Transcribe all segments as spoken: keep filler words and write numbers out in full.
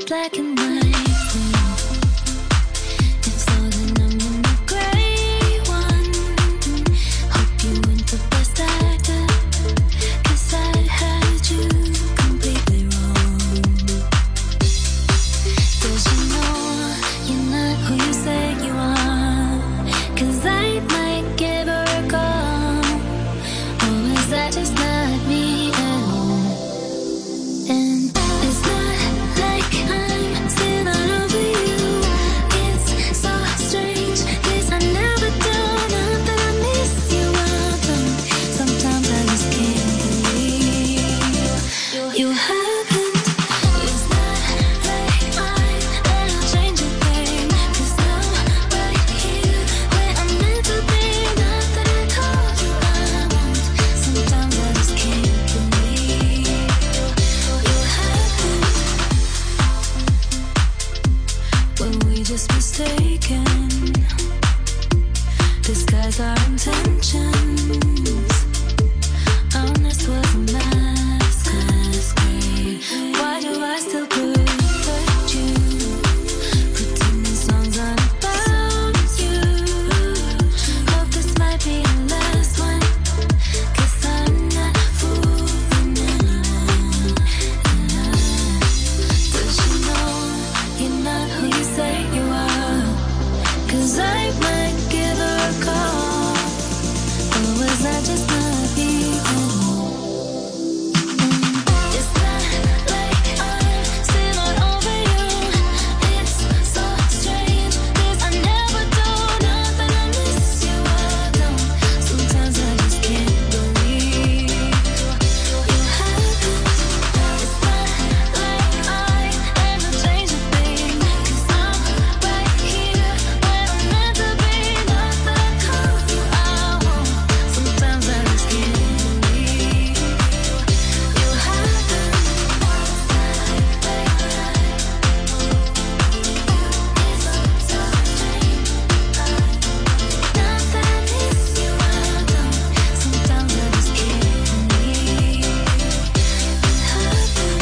black and white. It's all that I'm in the gray one. Hope you weren't the best actor, 'cause I had you completely wrong. Does you know you're not who you say you are? 'Cause I might give her a call. Or is that just not me? And it's not like I'm still not over you. It's so strange, 'cause I never do. Not that I miss you, I don't. Sometimes I just can't believe you happened. It's not like I ever change a thing, 'cause I'm right here where I'm meant to be. Not that I told you I won't. Sometimes I just can't believe you happened. Were we just mistaken? Disguise our intentions. Honest was a masquerade. Why do I still protect you? Pretending songs aren't about you. Hope this might be the last one, 'cause I'm not fooling anyone. Does you know you're not who you say you are? 'Cause I might give her a call. Or was I just not even? It's not like I'm still not over you. It's so strange, 'cause I never do. Not that I miss you, I don't. Sometimes I just can't believe you happened. It's not like I ever change a thing, 'cause I'm right here where I'm meant to be. Not that I call you out. Sometimes I just can't believe you happened. Not that I miss you, I don't. Sometimes I just can't believe you happened.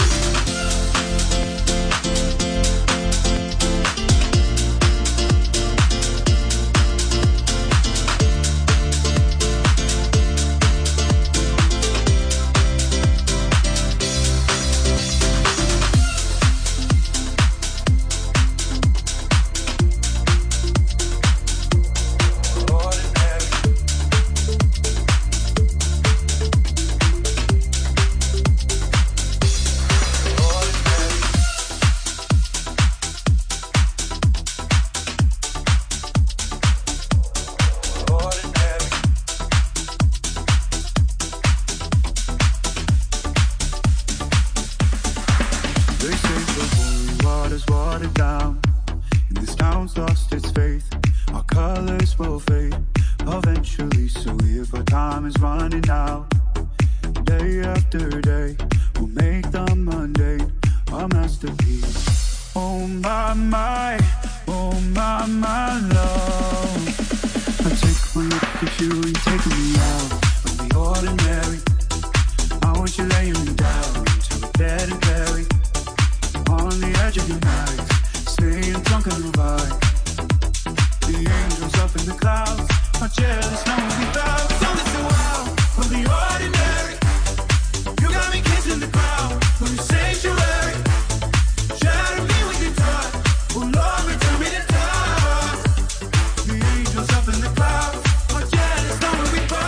They say the holy water's watered down, and this town's lost its faith. Our colors will fade eventually, so if our time is running out, day after day, we'll make the mundane our masterpiece. Oh my, my, oh my, my love. I take one look at you, you're taking me out of the ordinary. I want you laying me down to a bed and carry on the edge of your night, staying drunk on the vibe. The angels up in the clouds are jealous, knowing we bow. It's only so wild from the ordinary. You got me kissing the ground from your sanctuary. Shatter me with your touch, oh Lord, return me to touch. The angels up in the clouds are jealous, knowing we bow.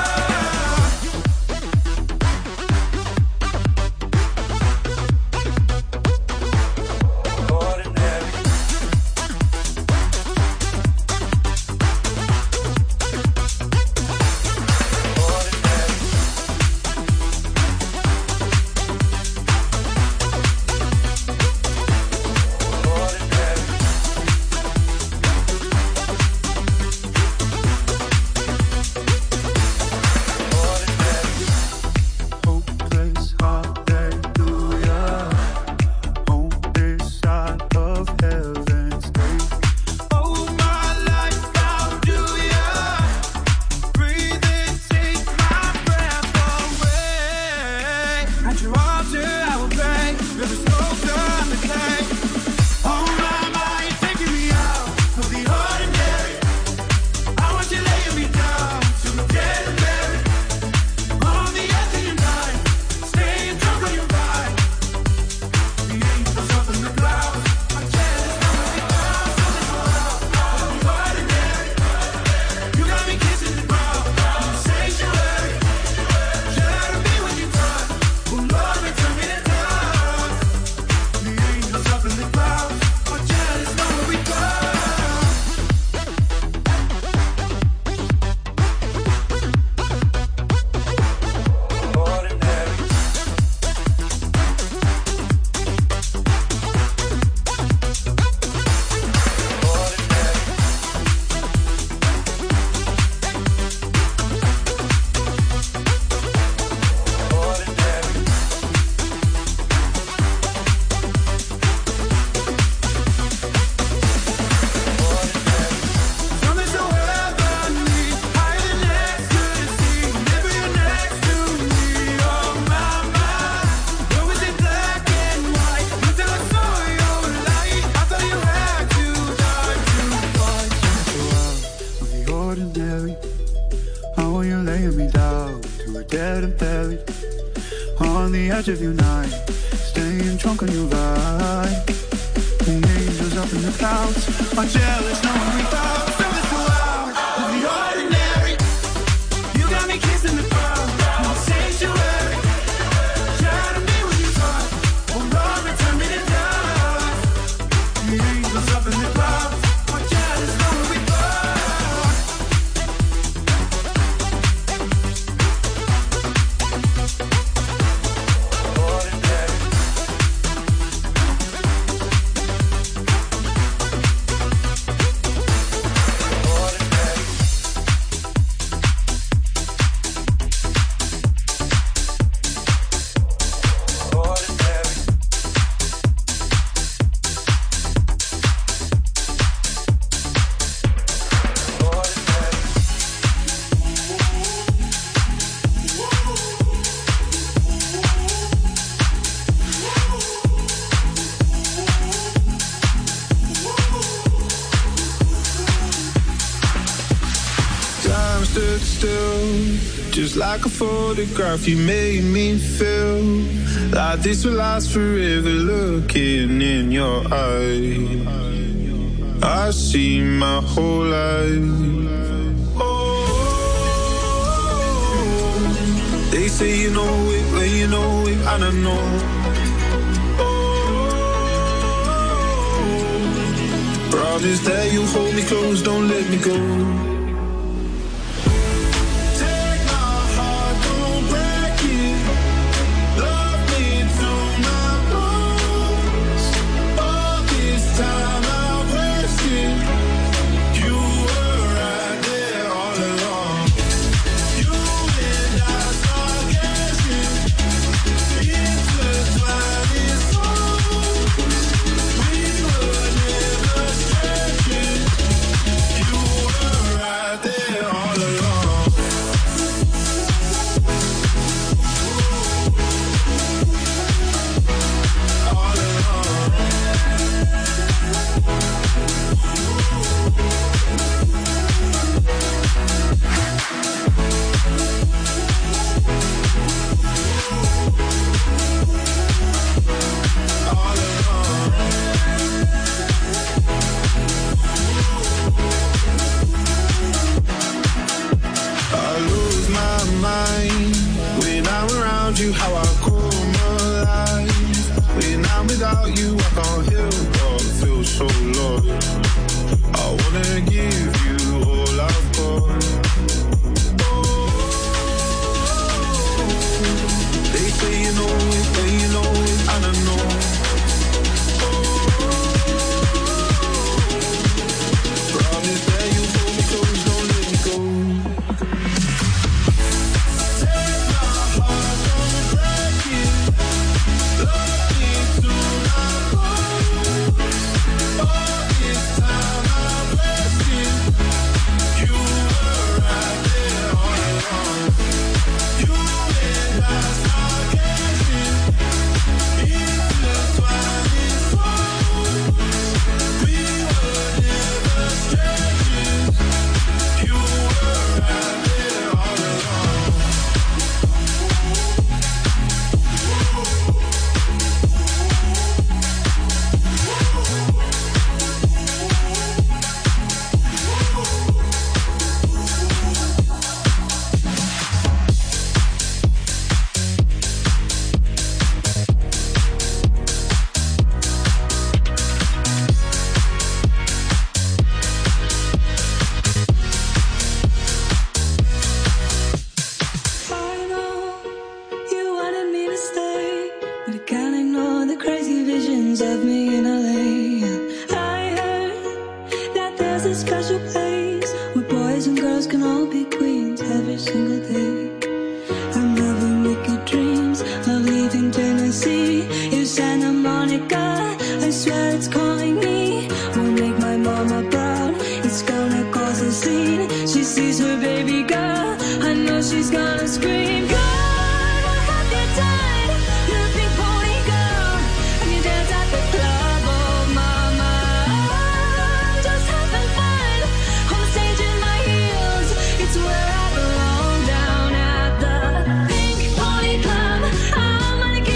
edge of your night, staying drunk on your vibe. The angels up in the clouds are jealous knowing we found something so loud. Of the ordinary, you got me kissing the crowd. No sanctuary, try to be when you talk. Oh Lord, return me to dust. The angels up in the clouds are jealous knowing we found. Just like a photograph, you made me feel like this will last forever. Looking in your eyes, I see my whole life. Oh, they say you know it when you know it, and I know. Oh, promise that you hold me close, don't let me go. You how I come alive. When I'm without you, I can't help but feel so lost. I wanna give you all I've got. Oh, they say you know it, when you know it, and I know. Oh, promise that you hold me close, don't let me go. Where I belong, down at the Pink Pony Club. I'm gonna get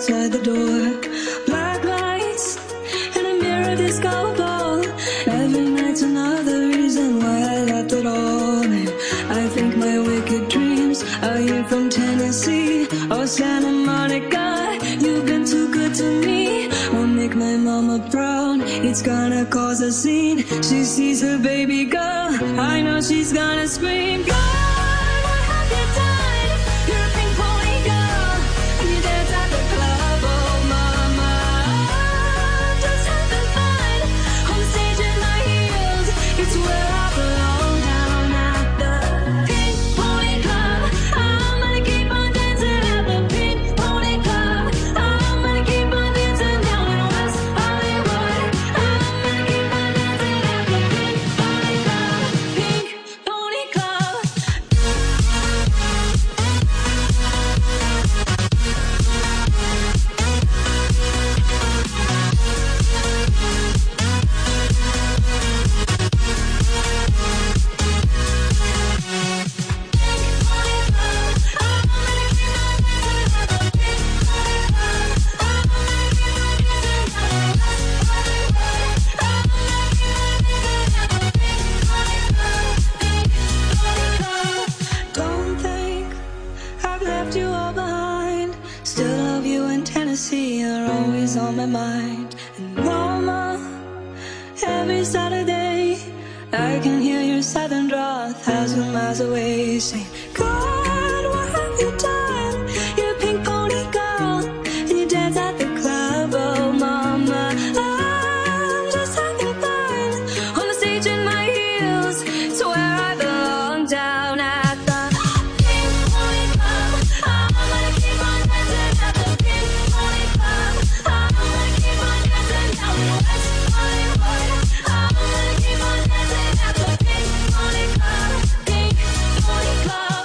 outside the door. Black lights and a mirror disco ball. Every night's another reason why I left it all. And I think my wicked dreams are you from Tennessee or Santa Monica. You've been too good to me. Won't make my mama proud. It's gonna cause a scene. She sees her baby girl. I know she's gonna scream. God, what have you done? You're a pink pony girl, and you dance at the club. Oh, mama, just having fun on the stage in my heels. It's where I belong, down at the Pink Pony Club. I'm gonna keep on dancing at the Pink Pony Club. I'm gonna keep on dancing down in West Hollywood. I'm gonna keep on dancing at the Pink Pony Club. Pink Pony Club. Don't think I've left you all behind. Still love you in Tennessee, you're always on my mind. And mama, every Saturday I can hear your southern drawl a thousand miles away, saying, God, what have you done? You're a pink pony girl, and you dance at the club. Oh, mama, I'm just having fun on the stage in my heels. It's where I belong, down at the Pink Pony Club. I'm gonna keep on dancing at the Pink Pony Club. I'm gonna keep on dancing down in West Hollywood. I'm gonna keep on dancing at the Pink Pony Club. Pink Pony Club.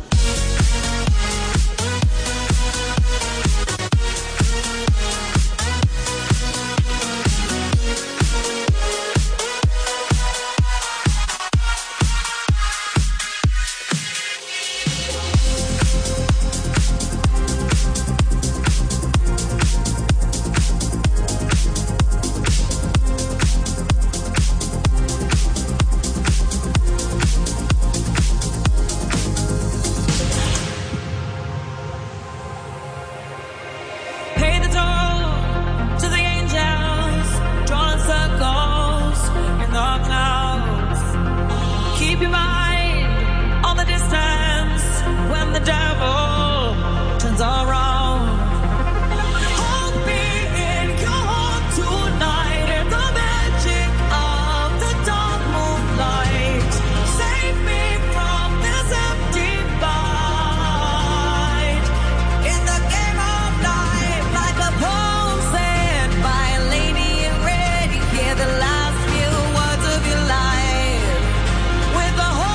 Pay the toll to the angels, drawing circles in the clouds. Keep your mind on the distance when the devil turns around. Hold me in your heart tonight in the magic of the dark moonlight. Save me from this empty fight. In the game of life, like a poem said by a lady in red, you hear the last few words of your life with a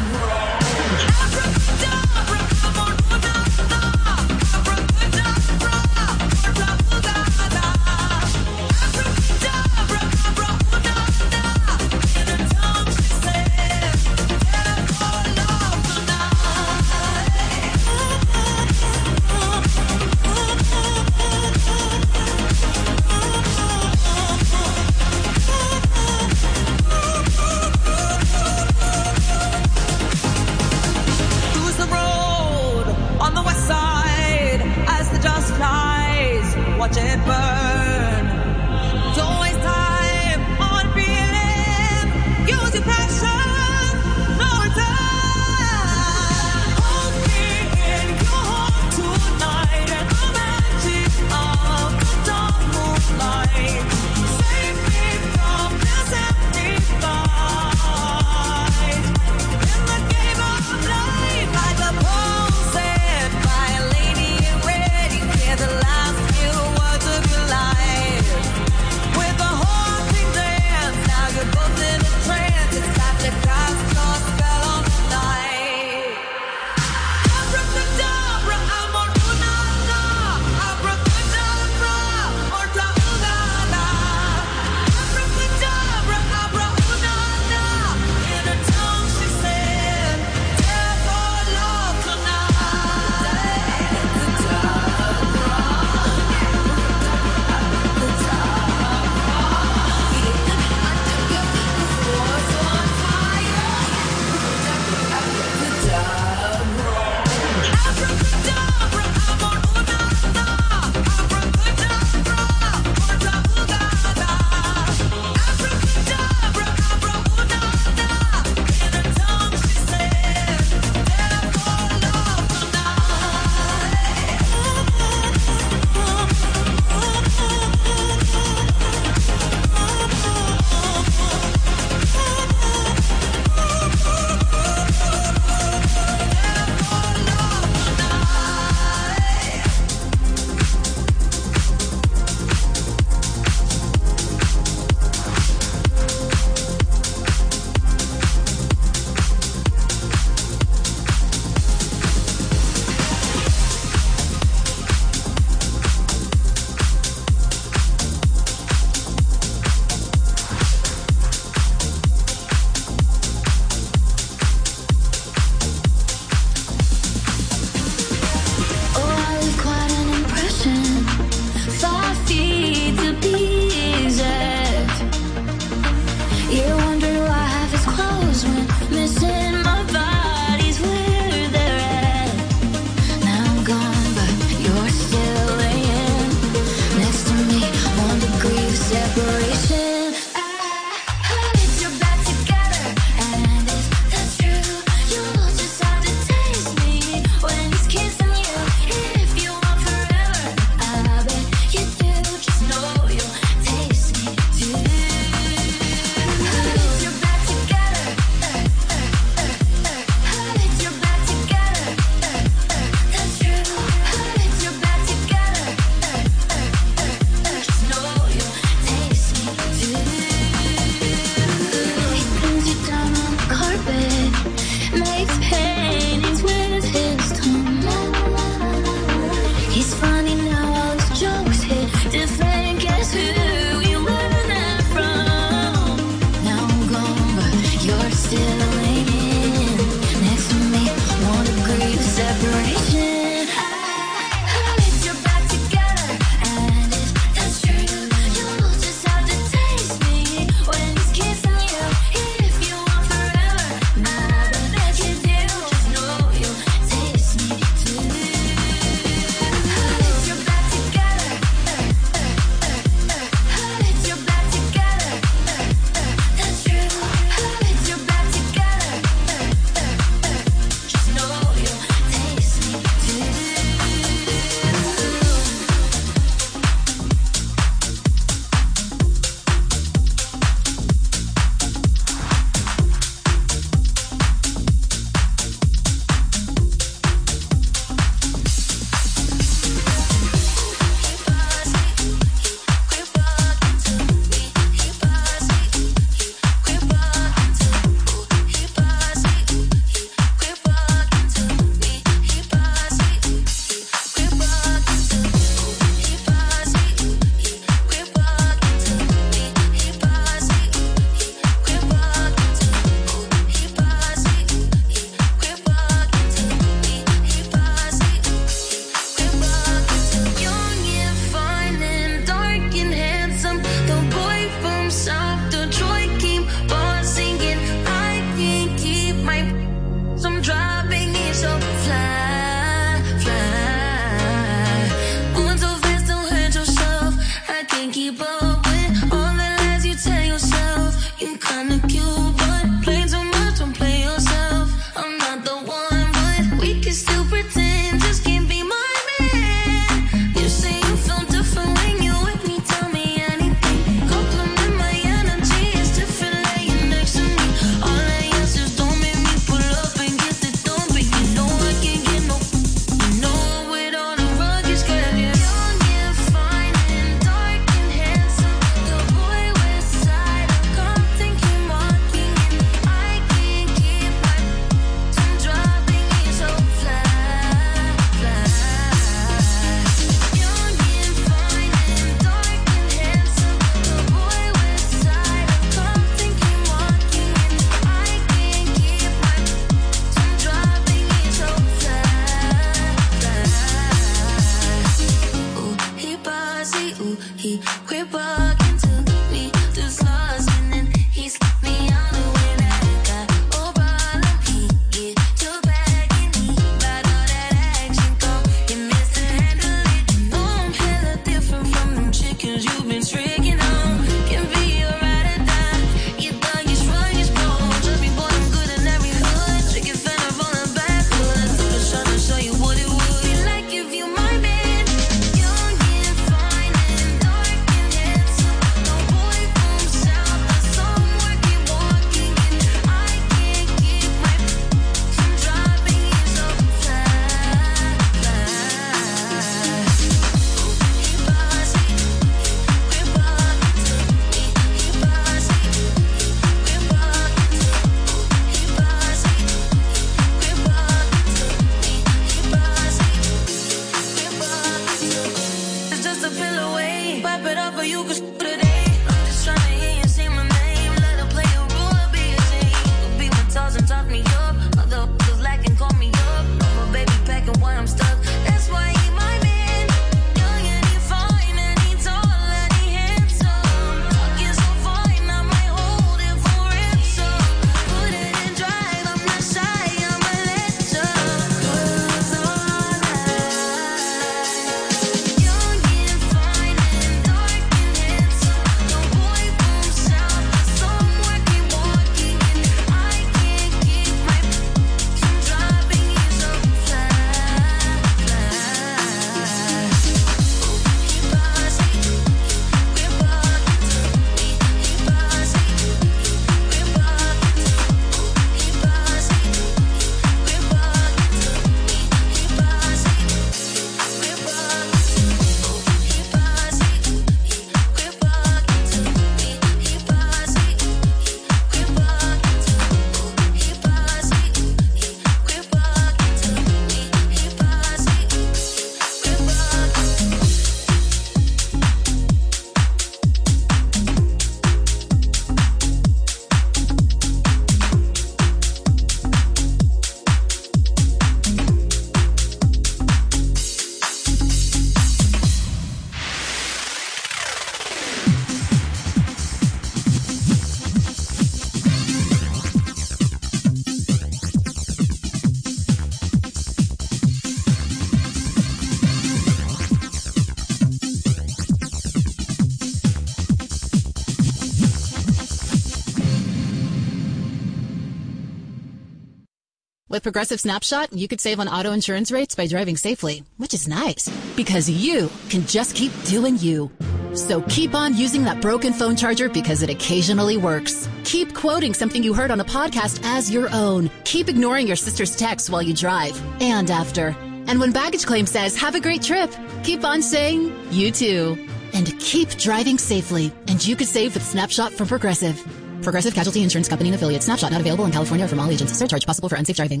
With Progressive Snapshot, you could save on auto insurance rates by driving safely, which is nice because you can just keep doing you. So keep on using that broken phone charger because it occasionally works. Keep quoting something you heard on a podcast as your own. Keep ignoring your sister's texts while you drive and after. And when baggage claim says, have a great trip, keep on saying, you too. And keep driving safely. And you could save with Snapshot from Progressive. Progressive Casualty Insurance Company and Affiliates. Snapshot not available in California or from all agents. Surcharge possible for unsafe driving.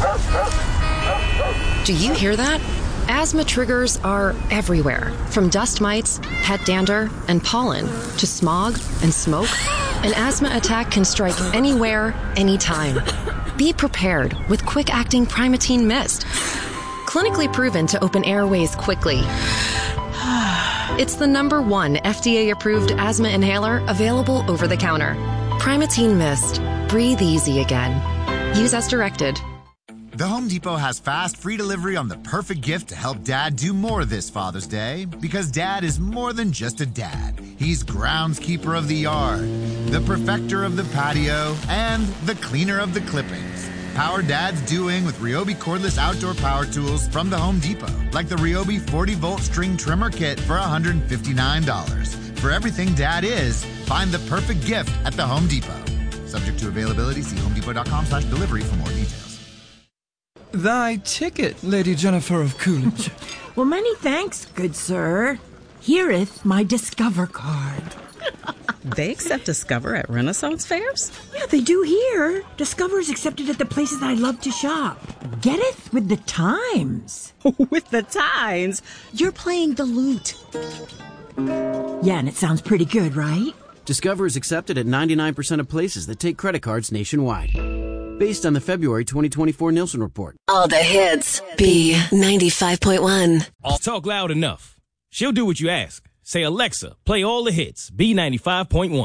Do you hear that? Asthma triggers are everywhere, from dust mites, pet dander, and pollen, to smog and smoke. An asthma attack can strike anywhere, anytime. Be prepared with quick-acting Primatene Mist. Clinically proven to open airways quickly. It's the number one F D A-approved asthma inhaler available over the counter. Primatene Mist. Breathe easy again. Use as directed. The Home Depot has fast, free delivery on the perfect gift to help Dad do more this Father's Day. Because Dad is more than just a dad. He's groundskeeper of the yard, the perfecter of the patio, and the cleaner of the clippings. Power Dad's doing with Ryobi cordless outdoor power tools from the Home Depot. Like the Ryobi forty volt string trimmer kit for one hundred fifty-nine dollars. For everything Dad is, find the perfect gift at the Home Depot. Subject to availability, see homedepot.com slash delivery for more details. Thy ticket, Lady Jennifer of Coolidge. Well, many thanks, good sir. Hereeth my Discover card. They accept Discover at Renaissance fairs? Yeah, they do here. Discover is accepted at the places I love to shop. Getteth with the times. With the times? You're playing the lute. Yeah, and it sounds pretty good, right? Discover is accepted at ninety-nine percent of places that take credit cards nationwide. Based on the February twenty twenty-four Nielsen report. All the hits. B ninety-five point one. Talk loud enough. She'll do what you ask. Say, Alexa, play all the hits. B ninety-five point one.